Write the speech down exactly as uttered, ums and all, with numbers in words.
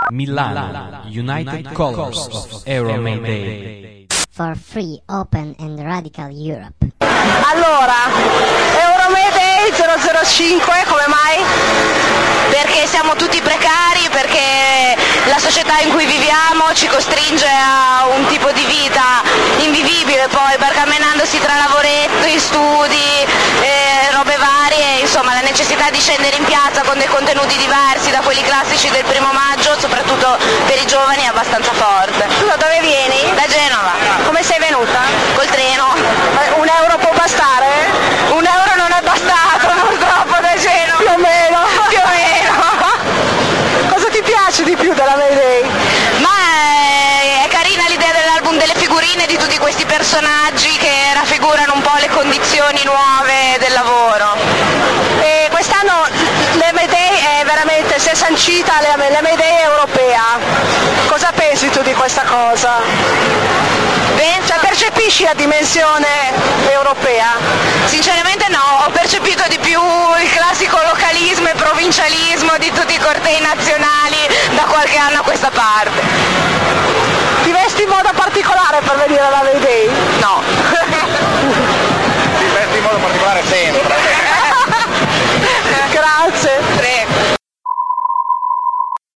Milano, United Colors of Euromayday. For free, open and radical Europe. Allora, Euromayday zero zero cinque, come mai? Perché siamo tutti precari, perché la società in cui viviamo ci costringe a un tipo di vita invivibile, poi barcamenandosi tra lavoretti, studi, eh, robe varie, insomma la necessità di scendere in piazza con dei contenuti diversi da quelli classici del primo maggio, soprattutto per i giovani, è abbastanza forte. Tu da dove vieni? Da Genova. Come sei venuta? Col treno. Un euro può bastare? Un euro non è bastato purtroppo da Genova. Più o meno. Più o meno. Cosa ti piace di più della Mayday? Ma è, è carina l'idea dell'album delle figurine di tutti questi personaggi che raffigurano un po' le condizioni nuove del lavoro. E quest'anno la Mayday è veramente, si è sancita la Mayday europea. Cosa pensi tu di questa cosa? Beh, cioè percepisci la dimensione europea? Sinceramente no, ho percepito di più il classico localismo e provincialismo di tutti i cortei nazionali da qualche anno a questa parte.